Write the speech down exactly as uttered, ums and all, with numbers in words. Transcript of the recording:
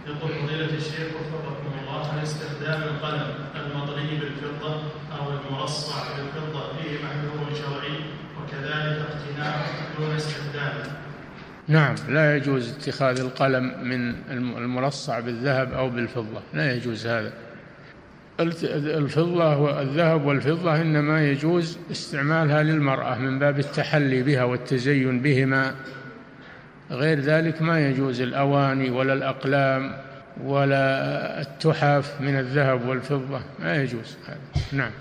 يقول فضيلة الشيخ وفقكم الله، هل استخدام القلم المطلي بالفضة أو المرصع بالفضة فيه محذور شرعي، وكذلك اقتناء دون استخدامه؟ نعم، لا يجوز اتخاذ القلم من المرصع بالذهب أو بالفضة، لا يجوز هذا. الفضة والذهب والفضة إنما يجوز استعمالها للمرأة من باب التحلي بها والتزين بهما، غير ذلك ما يجوز الأواني ولا الأقلام ولا التحف من الذهب والفضة، ما يجوز هذا. نعم.